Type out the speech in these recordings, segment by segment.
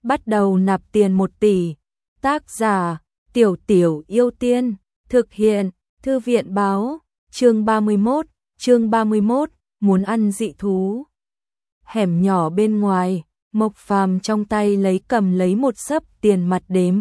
bắt đầu nạp tiền 1 tỷ. Tác giả, Tiểu Tiểu Yêu Tiên, thực hiện, Thư viện báo, chương 31, muốn ăn dị thú. Hẻm nhỏ bên ngoài, Mộc Phàm trong tay cầm lấy một xấp tiền mặt đếm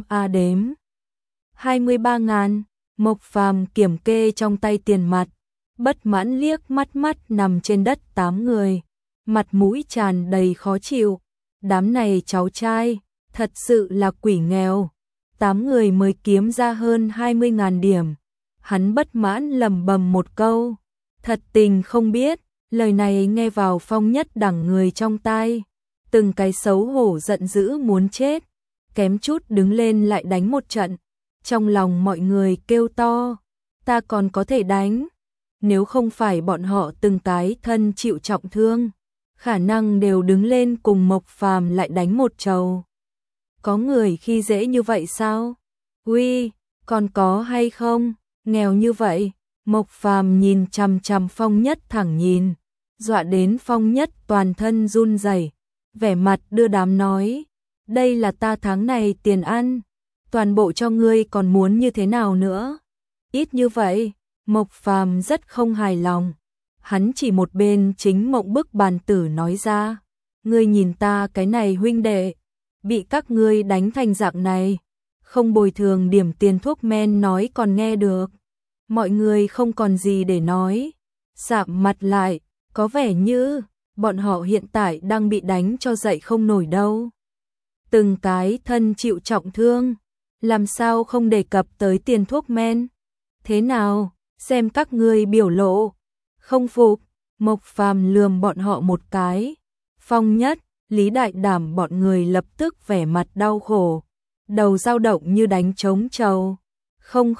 23.000, Mộc Phàm kiểm kê trong tay tiền mặt, bất mãn liếc mắt nằm trên đất 8 người, mặt mũi tràn đầy khó chịu, đám này cháu trai, thật sự là quỷ nghèo, 8 người mới kiếm ra hơn 20.000 điểm. Hắn bất mãn lẩm bẩm một câu, thật tình không biết, lời này nghe vào Phong Nhất Đẳng người trong tai, từng cái xấu hổ giận dữ muốn chết, kém chút đứng lên lại đánh một trận. Trong lòng mọi người kêu to, ta còn có thể đánh, nếu không phải bọn họ từng cái thân chịu trọng thương, khả năng đều đứng lên cùng Mộc Phàm lại đánh một trầu. Có người khi dễ như vậy sao? Uy, còn có hay không? Nghèo như vậy, Mộc Phàm nhìn chằm chằm Phong Nhất thẳng nhìn, dọa đến Phong Nhất toàn thân run rẩy, vẻ mặt đưa đám nói, đây là ta tháng này tiền ăn, toàn bộ cho ngươi còn muốn như thế nào nữa? Ít như vậy, Mộc Phàm rất không hài lòng, hắn chỉ một bên chính mộng bức bàn tử nói ra, ngươi nhìn ta cái này huynh đệ, bị các ngươi đánh thành dạng này, không bồi thường điểm tiền thuốc men nói còn nghe được. Mọi người không còn gì để nói, sạm mặt lại, có vẻ như bọn họ hiện tại đang bị đánh cho dậy không nổi đâu. Từng cái thân chịu trọng thương, làm sao không đề cập tới tiền thuốc men? Thế nào, xem các ngươi biểu lộ, không phục, Mộc Phàm lườm bọn họ một cái. Phong Nhất, Lý Đại Đảm bọn người lập tức vẻ mặt đau khổ, đầu dao động như đánh trống trầu. Không,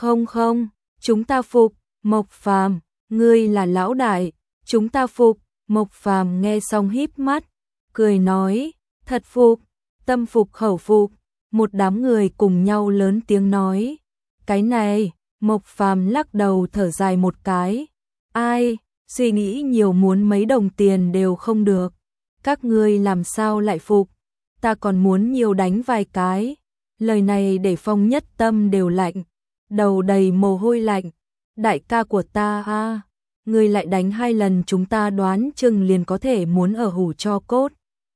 chúng ta phục, Mộc Phàm, ngươi là lão đại, chúng ta phục. Mộc Phàm nghe xong híp mắt, cười nói, thật phục, tâm phục khẩu phục. Một đám người cùng nhau lớn tiếng nói, cái này, Mộc Phàm lắc đầu thở dài một cái, ai, suy nghĩ nhiều muốn mấy đồng tiền đều không được, các ngươi làm sao lại phục, ta còn muốn nhiều đánh vài cái. Lời này để Phong Nhất tâm đều lạnh, đầu đầy mồ hôi lạnh, đại ca của ta a, ngươi lại đánh 2 lần chúng ta đoán chừng liền có thể muốn ở hủ cho cốt.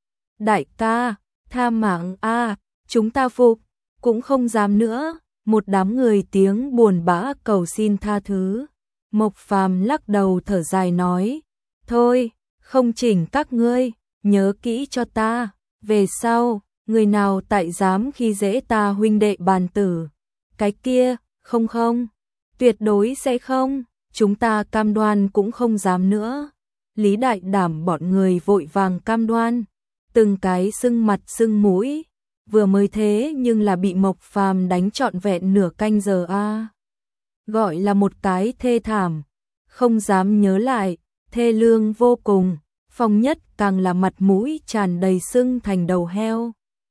Đại ca, tha mạng a, chúng ta phục, cũng không dám nữa. Một đám người tiếng buồn bã cầu xin tha thứ. Mộc Phàm lắc đầu thở dài nói, thôi, không chỉnh các ngươi, nhớ kỹ cho ta, về sau, người nào tại dám khi dễ ta huynh đệ bàn tử, cái kia, không, tuyệt đối sẽ không, chúng ta cam đoan cũng không dám nữa. Lý Đại Đảm bọn người vội vàng cam đoan, từng cái sưng mặt sưng mũi, vừa mới thế nhưng là bị Mộc Phàm đánh trọn vẹn nửa canh giờ a. Gọi là một cái thê thảm, không dám nhớ lại, thê lương vô cùng. Phong Nhất càng là mặt mũi tràn đầy sưng thành đầu heo.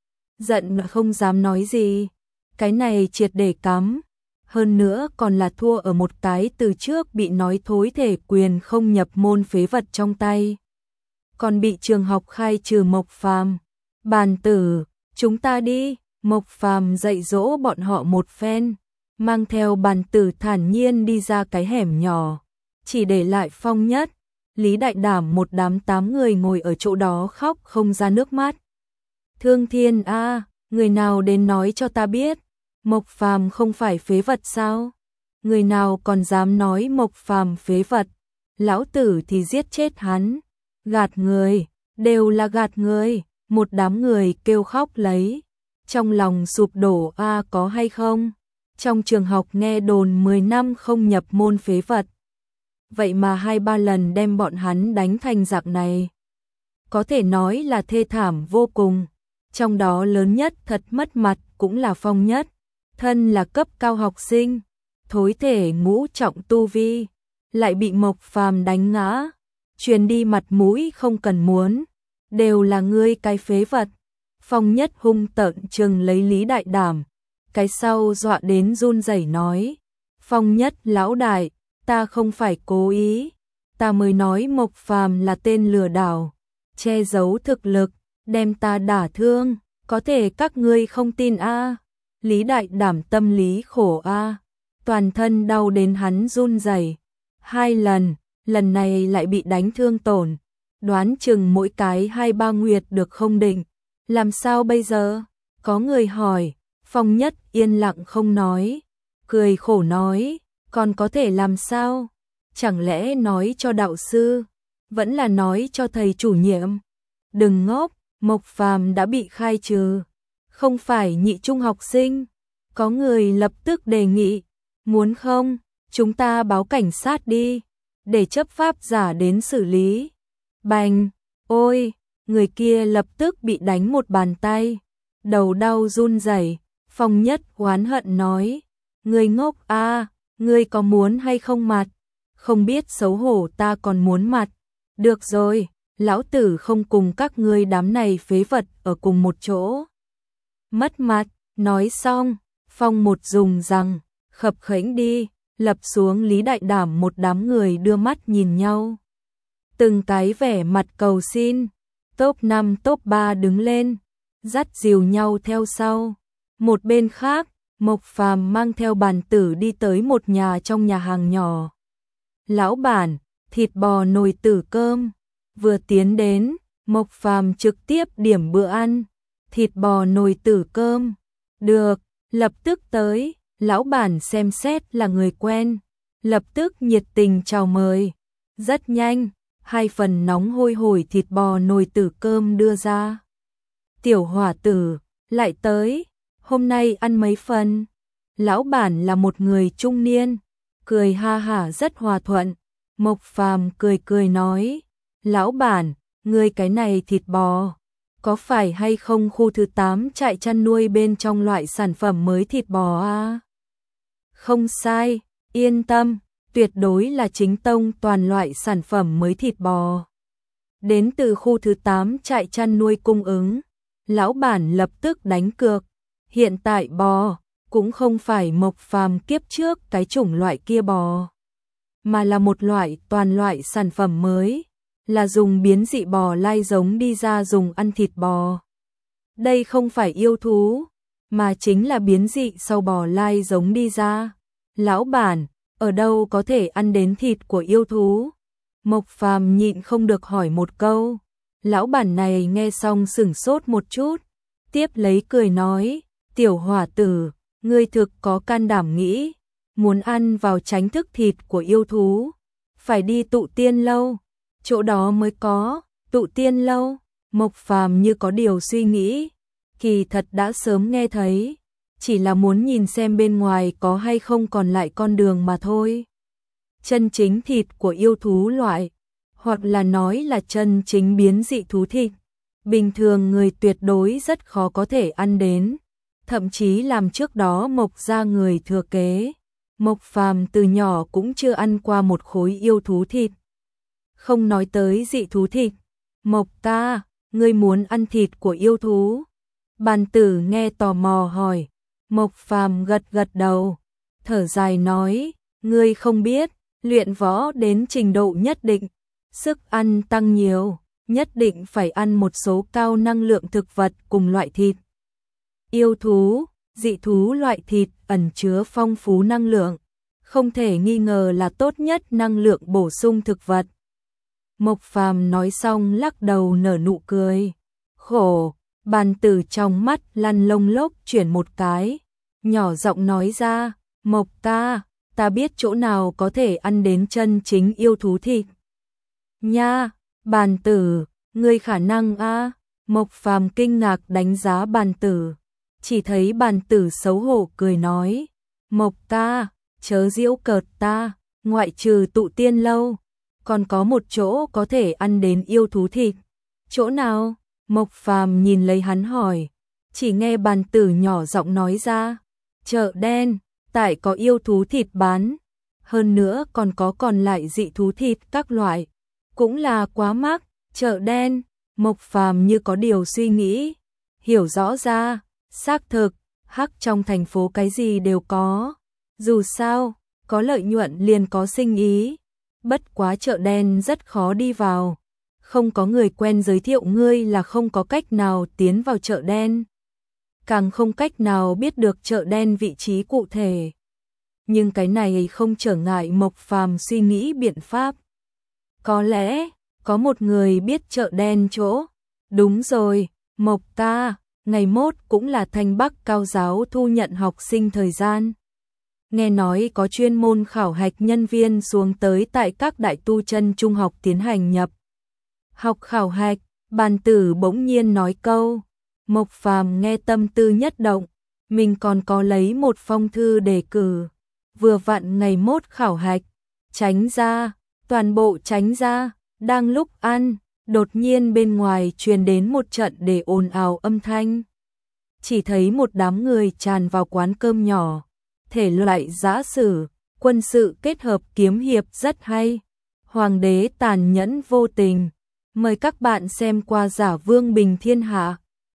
Giận không dám nói gì, cái này triệt để cắm, hơn nữa còn là thua ở một cái từ trước bị nói thối thể quyền không nhập môn phế vật trong tay. Còn bị trường học khai trừ Mộc Phàm. Bàn tử, chúng ta đi, Mộc Phàm dạy dỗ bọn họ một phen, mang theo bàn tử thản nhiên đi ra cái hẻm nhỏ, chỉ để lại Phong Nhất, Lý Đại Đảm một đám 8 người ngồi ở chỗ đó khóc không ra nước mắt. Thương Thiên a, người nào đến nói cho ta biết, Mộc Phàm không phải phế vật sao? Người nào còn dám nói Mộc Phàm phế vật, lão tử thì giết chết hắn. Gạt người, đều là gạt người. Một đám người kêu khóc lấy, trong lòng sụp đổ a, có hay không? Trong trường học nghe đồn 10 năm không nhập môn phế vật, vậy mà 2-3 lần đem bọn hắn đánh thành dạng này, có thể nói là thê thảm vô cùng. Trong đó lớn nhất thật mất mặt cũng là Phong Nhất, thân là cấp cao học sinh, thối thể ngũ trọng tu vi, lại bị Mộc Phàm đánh ngã, truyền đi mặt mũi không cần muốn, đều là ngươi cái phế vật. Phong Nhất hung tợn trừng lấy Lý Đại Đảm, cái sau dọa đến run rẩy nói, Phong Nhất lão đại, ta không phải cố ý, ta mới nói Mộc Phàm là tên lừa đảo, che giấu thực lực, đem ta đả thương, Có thể các ngươi không tin a. Lý Đại Đảm tâm lý khổ a, toàn thân đau đến hắn run rẩy. 2 lần, lần này lại bị đánh thương tổn, đoán chừng mỗi cái 2-3 nguyệt được không định. Làm sao bây giờ? Có người hỏi. Phong Nhất yên lặng không nói, cười khổ nói, còn có thể làm sao? Chẳng lẽ nói cho đạo sư, vẫn là nói cho thầy chủ nhiệm? Đừng ngốc, Mộc Phàm đã bị khai trừ, không phải nhị trung học sinh. Có người lập tức đề nghị, muốn không, chúng ta báo cảnh sát đi, để chấp pháp giả đến xử lý. Bành, ôi, người kia lập tức bị đánh một bàn tay, đầu đau run rẩy. Phong Nhất oán hận nói, ngươi ngốc a, ngươi có muốn hay không mặt? Không biết xấu hổ ta còn muốn mặt. Được rồi, lão tử không cùng các ngươi đám này phế vật ở cùng một chỗ. Mất mặt, nói xong, Phong một dùng rằng, khập khểnh đi, lập xuống Lý Đại Đảm. Một đám người đưa mắt nhìn nhau, từng cái vẻ mặt cầu xin. Top 5 top 3 đứng lên, dắt dìu nhau theo sau. Một bên khác, Mộc Phàm mang theo bàn tử đi tới một nhà trong nhà hàng nhỏ. Lão bản, thịt bò nồi tử cơm. Vừa tiến đến, Mộc Phàm trực tiếp điểm bữa ăn. Thịt bò nồi tử cơm. Được, lập tức tới. Lão bản xem xét là người quen, lập tức nhiệt tình chào mời. Rất nhanh, 2 phần nóng hôi hổi thịt bò nồi tử cơm đưa ra. Tiểu hỏa tử, lại tới. Hôm nay ăn mấy phần? Lão bản là một người trung niên, cười ha hả rất hòa thuận. Mộc Phàm cười cười nói, lão bản, ngươi cái này thịt bò, có phải hay không khu thứ 8 trại chăn nuôi bên trong loại sản phẩm mới thịt bò a? Không sai, yên tâm, tuyệt đối là chính tông toàn loại sản phẩm mới thịt bò. Đến từ khu thứ 8 trại chăn nuôi cung ứng. Lão bản lập tức đánh cược. Hiện tại bò cũng không phải Mộc Phàm kiếp trước cái chủng loại kia bò, mà là một loại toàn loại sản phẩm mới, là dùng biến dị bò lai giống đi ra dùng ăn thịt bò. Đây không phải yêu thú, mà chính là biến dị sau bò lai giống đi ra. Lão bản, ở đâu có thể ăn đến thịt của yêu thú? Mộc Phàm nhịn không được hỏi một câu. Lão bản này nghe xong sửng sốt một chút, tiếp lấy cười nói, tiểu hỏa tử, ngươi thực có can đảm nghĩ, muốn ăn vào tránh thức thịt của yêu thú, phải đi tụ tiên lâu, chỗ đó mới có. Tụ tiên lâu? Mộc Phàm như có điều suy nghĩ, kỳ thật đã sớm nghe thấy, chỉ là muốn nhìn xem bên ngoài có hay không còn lại con đường mà thôi. Chân chính thịt của yêu thú loại, hoặc là nói là chân chính biến dị thú thịt, bình thường người tuyệt đối rất khó có thể ăn đến, thậm chí làm trước đó Mộc gia người thừa kế, Mộc Phàm từ nhỏ cũng chưa ăn qua một khối yêu thú thịt. Không nói tới dị thú thịt. Mộc ca, ngươi muốn ăn thịt của yêu thú? Bàn tử nghe tò mò hỏi. Mộc Phàm gật gật đầu, thở dài nói, ngươi không biết, luyện võ đến trình độ nhất định, sức ăn tăng nhiều, nhất định phải ăn một số cao năng lượng thực vật cùng loại thịt. Yêu thú, dị thú loại thịt ẩn chứa phong phú năng lượng, không thể nghi ngờ là tốt nhất năng lượng bổ sung thực vật. Mộc Phàm nói xong lắc đầu nở nụ cười. Khổ, bàn tử trong mắt lăn lông lốc chuyển một cái, nhỏ giọng nói ra, Mộc ca, ta biết chỗ nào có thể ăn đến chân chính yêu thú thịt. Nha, bàn tử, ngươi khả năng a? Mộc Phàm kinh ngạc đánh giá bàn tử, chỉ thấy bàn tử xấu hổ cười nói, Mộc ca, chớ giễu cợt ta, ngoại trừ tụ tiên lâu, còn có một chỗ có thể ăn đến yêu thú thịt. Chỗ nào? Mộc Phàm nhìn lấy hắn hỏi, chỉ nghe bàn tử nhỏ giọng nói ra, chợ đen, tại có yêu thú thịt bán, hơn nữa còn có còn lại dị thú thịt các loại, cũng là quá mắc. Chợ đen? Mộc Phàm như có điều suy nghĩ, hiểu rõ ra, xác thực, hắc trong thành phố cái gì đều có, dù sao, có lợi nhuận liền có sinh ý, bất quá chợ đen rất khó đi vào, không có người quen giới thiệu ngươi là không có cách nào tiến vào chợ đen. càng không cách nào biết được chợ đen vị trí cụ thể. Nhưng cái này không trở ngại Mộc Phàm suy nghĩ biện pháp. Có lẽ, có một người biết chợ đen chỗ. Đúng rồi, Mộc ca, ngày mốt cũng là Thanh Bắc cao giáo thu nhận học sinh thời gian. Nghe nói có chuyên môn khảo hạch nhân viên xuống tới tại các đại tu chân trung học tiến hành nhập học khảo hạch, bàn tử bỗng nhiên nói câu. Mộc Phàm nghe tâm tư nhất động, mình còn có lấy một phong thư đề cử, vừa vặn ngày mốt khảo hạch, tránh ra, toàn bộ tránh ra, đang lúc ăn, đột nhiên bên ngoài truyền đến một trận để ồn ào âm thanh. Chỉ thấy một đám người tràn vào quán cơm nhỏ, thể loại giã sử, quân sự kết hợp kiếm hiệp rất hay. Hoàng đế tàn nhẫn vô tình, mời các bạn xem qua Giả Vương Bình Thiên Hạ.